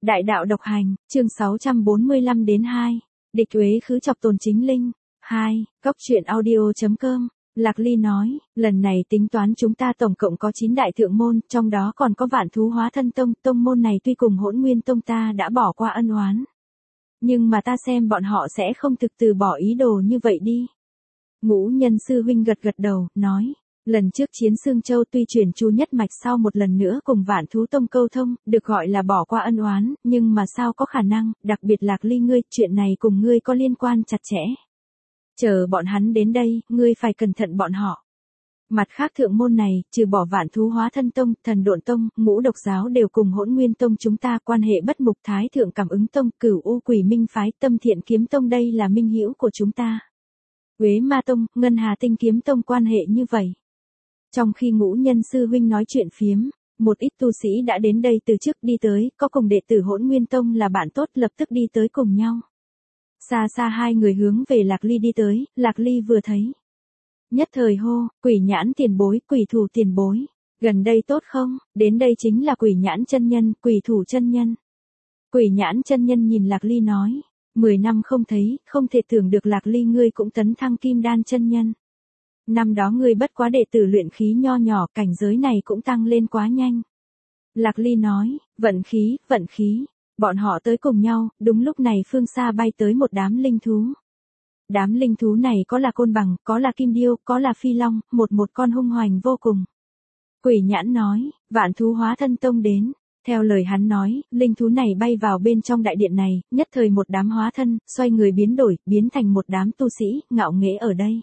Đại đạo độc hành, chương 645 đến 2. Địch uế khứ chọc tồn chính linh. 2. Góc truyện audio.com. Lạc Ly nói, lần này tính toán chúng ta tổng cộng có 9 đại thượng môn, trong đó còn có Vạn Thú Hóa Thân Tông. Tông môn này tuy cùng Hỗn Nguyên Tông ta đã bỏ qua ân oán, nhưng mà ta xem bọn họ sẽ không thực từ bỏ ý đồ như vậy đi. Ngũ Nhân sư huynh gật gật đầu, nói, lần trước chiến Sương Châu tuy chuyển Chu nhất mạch sau một lần nữa cùng Vạn Thú Tông câu thông, được gọi là bỏ qua ân oán, nhưng mà sao có khả năng, đặc biệt Lạc Ly ngươi, chuyện này cùng ngươi có liên quan chặt chẽ. Chờ bọn hắn đến đây, ngươi phải cẩn thận bọn họ. Mặt khác thượng môn này, trừ bỏ Vạn Thú Hóa Thân Tông, Thần Độn Tông, Ngũ Độc Giáo đều cùng Hỗn Nguyên Tông chúng ta quan hệ bất mục. Thái Thượng Cảm Ứng Tông, Cửu U Quỷ Minh Phái, Tâm Thiện Kiếm Tông đây là minh hữu của chúng ta. Uế Ma Tông, Ngân Hà Tinh Kiếm Tông quan hệ như vậy. Trong khi Ngũ Nhân sư huynh nói chuyện phiếm, một ít tu sĩ đã đến đây từ trước đi tới, có cùng đệ tử Hỗn Nguyên Tông là bạn tốt lập tức đi tới cùng nhau. Xa xa hai người hướng về Lạc Ly đi tới, Lạc Ly vừa thấy. Nhất thời hô, Quỷ Nhãn tiền bối, Quỷ Thủ tiền bối. Gần đây tốt không, đến đây chính là Quỷ Nhãn chân nhân, Quỷ Thủ chân nhân. Quỷ Nhãn chân nhân nhìn Lạc Ly nói, 10 năm không thấy, không thể tưởng được Lạc Ly ngươi cũng tấn thăng Kim Đan chân nhân. Năm đó ngươi bất quá đệ tử luyện khí nho nhỏ, cảnh giới này cũng tăng lên quá nhanh. Lạc Ly nói, vận khí. Bọn họ tới cùng nhau, đúng lúc này phương xa bay tới một đám linh thú. Đám linh thú này có là côn bằng, có là kim điêu, có là phi long, một con hung hoành vô cùng. Quỷ Nhãn nói, Vạn Thú Hóa Thân Tông đến. Theo lời hắn nói, linh thú này bay vào bên trong đại điện này, nhất thời một đám hóa thân, xoay người biến đổi, biến thành một đám tu sĩ, ngạo nghễ ở đây.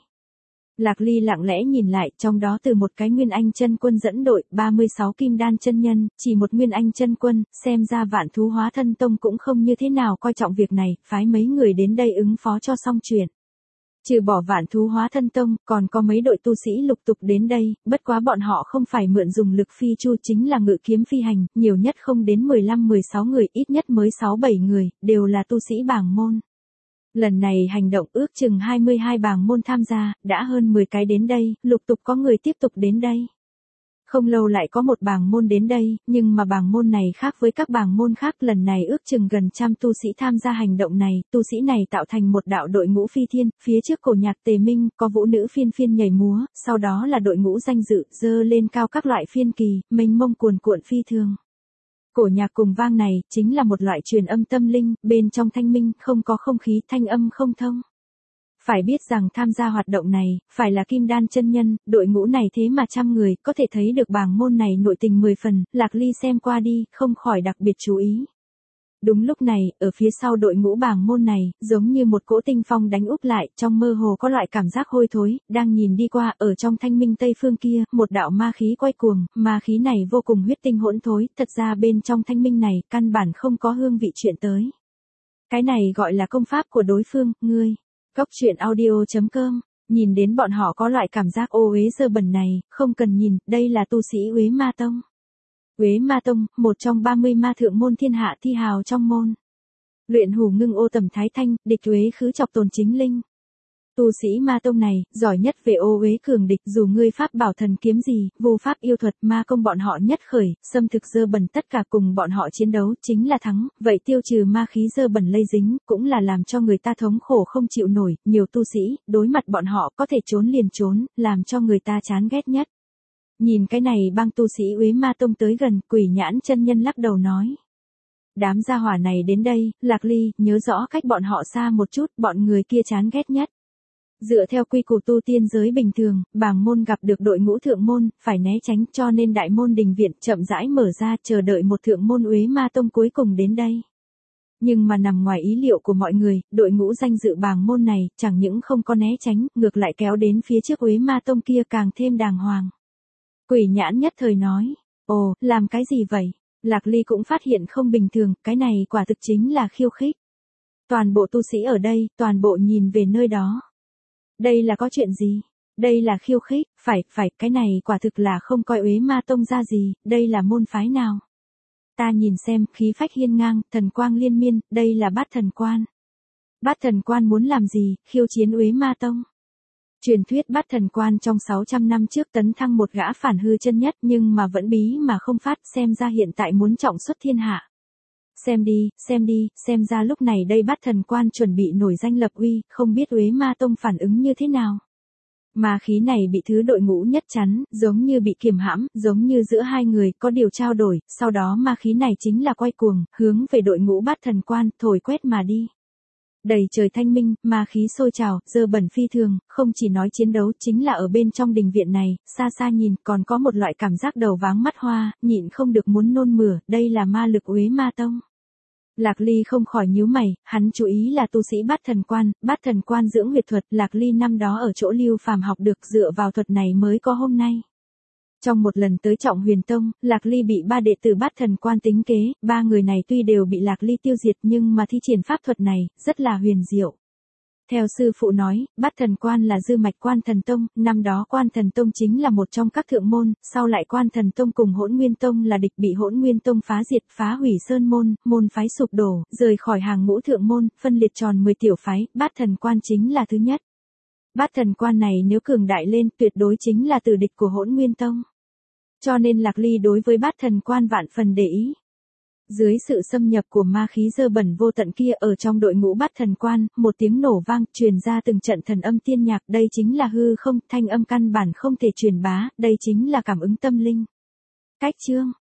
Lạc Ly lặng lẽ nhìn lại, trong đó từ một cái Nguyên Anh chân quân dẫn đội, 36 Kim Đan chân nhân, chỉ một Nguyên Anh chân quân, xem ra Vạn Thú Hóa Thân Tông cũng không như thế nào coi trọng việc này, phái mấy người đến đây ứng phó cho xong chuyện. Trừ bỏ Vạn Thú Hóa Thân Tông, còn có mấy đội tu sĩ lục tục đến đây, bất quá bọn họ không phải mượn dùng lực phi chu chính là ngự kiếm phi hành, nhiều nhất không đến 15-16 người, ít nhất mới 6-7 người, đều là tu sĩ bảng môn. Lần này hành động ước chừng 22 bảng môn tham gia, đã hơn 10 cái đến đây, lục tục có người tiếp tục đến đây. Không lâu lại có một bảng môn đến đây, nhưng mà bảng môn này khác với các bảng môn khác, lần này ước chừng gần trăm tu sĩ tham gia hành động này, tu sĩ này tạo thành một đạo đội ngũ phi thiên, phía trước cổ nhạc tề minh, có vũ nữ phiên phiên nhảy múa, sau đó là đội ngũ danh dự, dơ lên cao các loại phiên kỳ, mênh mông cuồn cuộn phi thường. Cổ nhạc cùng vang này, chính là một loại truyền âm tâm linh, bên trong thanh minh, không có không khí, thanh âm không thông. Phải biết rằng tham gia hoạt động này, phải là Kim Đan chân nhân, đội ngũ này thế mà trăm người, có thể thấy được bảng môn này nội tình 10 phần, Lạc Ly xem qua đi, không khỏi đặc biệt chú ý. Đúng lúc này, ở phía sau đội ngũ bảng môn này, giống như một cỗ tinh phong đánh úp lại, trong mơ hồ có loại cảm giác hôi thối, đang nhìn đi qua, ở trong thanh minh tây phương kia, một đạo ma khí quay cuồng, ma khí này vô cùng huyết tinh hỗn thối, thật ra bên trong thanh minh này, căn bản không có hương vị chuyện tới. Cái này gọi là công pháp của đối phương, ngươi. Góc truyện audio.com, nhìn đến bọn họ có loại cảm giác ô uế dơ bẩn này, không cần nhìn, đây là tu sĩ Uế Ma Tông. Uế Ma Tông, một trong 30 ma thượng môn thiên hạ thi hào trong môn. Luyện hủ ngưng ô tầm thái thanh, địch uế khứ chọc tồn chính linh. Tu sĩ Ma Tông này, giỏi nhất về ô uế cường địch, dù ngươi pháp bảo thần kiếm gì, vô pháp yêu thuật, ma công bọn họ nhất khởi, xâm thực dơ bẩn tất cả cùng bọn họ chiến đấu, chính là thắng, vậy tiêu trừ ma khí dơ bẩn lây dính, cũng là làm cho người ta thống khổ không chịu nổi, nhiều tu sĩ, đối mặt bọn họ có thể trốn liền trốn, làm cho người ta chán ghét nhất. Nhìn cái này bang tu sĩ Uế Ma Tông tới gần, Quỷ Nhãn chân nhân lắc đầu nói. Đám gia hỏa này đến đây, Lạc Ly, nhớ rõ cách bọn họ xa một chút, bọn người kia chán ghét nhất. Dựa theo quy củ tu tiên giới bình thường, bảng môn gặp được đội ngũ thượng môn, phải né tránh, cho nên đại môn đình viện chậm rãi mở ra, chờ đợi một thượng môn Uế Ma Tông cuối cùng đến đây. Nhưng mà nằm ngoài ý liệu của mọi người, đội ngũ danh dự bảng môn này, chẳng những không có né tránh, ngược lại kéo đến phía trước Uế Ma Tông kia càng thêm đàng hoàng. Quỷ Nhãn nhất thời nói, ồ, làm cái gì vậy? Lạc Ly cũng phát hiện không bình thường, cái này quả thực chính là khiêu khích. Toàn bộ tu sĩ ở đây, toàn bộ nhìn về nơi đó. Đây là có chuyện gì? Đây là khiêu khích, phải, cái này quả thực là không coi Uế Ma Tông ra gì, đây là môn phái nào? Ta nhìn xem, khí phách hiên ngang, thần quang liên miên, đây là Bát Thần Quan. Bát Thần Quan muốn làm gì, khiêu chiến Uế Ma Tông? Truyền thuyết Bát Thần Quan trong 600 năm trước tấn thăng một gã phản hư chân nhất nhưng mà vẫn bí mà không phát, xem ra hiện tại muốn trọng xuất thiên hạ. Xem đi, xem ra lúc này đây Bát Thần Quan chuẩn bị nổi danh lập uy, không biết Uế Ma Tông phản ứng như thế nào. Ma khí này bị thứ đội ngũ nhất chắn, giống như bị kiềm hãm, giống như giữa hai người có điều trao đổi, sau đó ma khí này chính là quay cuồng, hướng về đội ngũ Bát Thần Quan, thổi quét mà đi. Đầy trời thanh minh, ma khí sôi trào, dơ bẩn phi thường, không chỉ nói chiến đấu chính là ở bên trong đình viện này, xa xa nhìn còn có một loại cảm giác đầu váng mắt hoa, nhịn không được muốn nôn mửa, đây là ma lực Uế Ma Tông. Lạc Ly không khỏi nhíu mày, hắn chú ý là tu sĩ Bát Thần Quan dưỡng huyệt thuật, Lạc Ly năm đó ở chỗ Lưu Phàm học được dựa vào thuật này mới có hôm nay. Trong một lần tới Trọng Huyền Tông, Lạc Ly bị 3 đệ tử Bát Thần Quan tính kế, 3 người này tuy đều bị Lạc Ly tiêu diệt nhưng mà thi triển pháp thuật này, rất là huyền diệu. Theo sư phụ nói, Bát Thần Quan là dư mạch Quan Thần Tông, năm đó Quan Thần Tông chính là một trong các thượng môn, sau lại Quan Thần Tông cùng Hỗn Nguyên Tông là địch bị Hỗn Nguyên Tông phá diệt, phá hủy sơn môn, môn phái sụp đổ, rời khỏi hàng ngũ thượng môn, phân liệt tròn 10 tiểu phái, Bát Thần Quan chính là thứ nhất. Bát Thần Quan này nếu cường đại lên, tuyệt đối chính là tử địch của Hỗn Nguyên Tông. Cho nên Lạc Ly đối với Bát Thần Quan vạn phần để ý. Dưới sự xâm nhập của ma khí dơ bẩn vô tận kia ở trong đội ngũ Bát Thần Quan, một tiếng nổ vang truyền ra từng trận thần âm tiên nhạc, đây chính là hư không, thanh âm căn bản không thể truyền bá, đây chính là cảm ứng tâm linh. Cách chương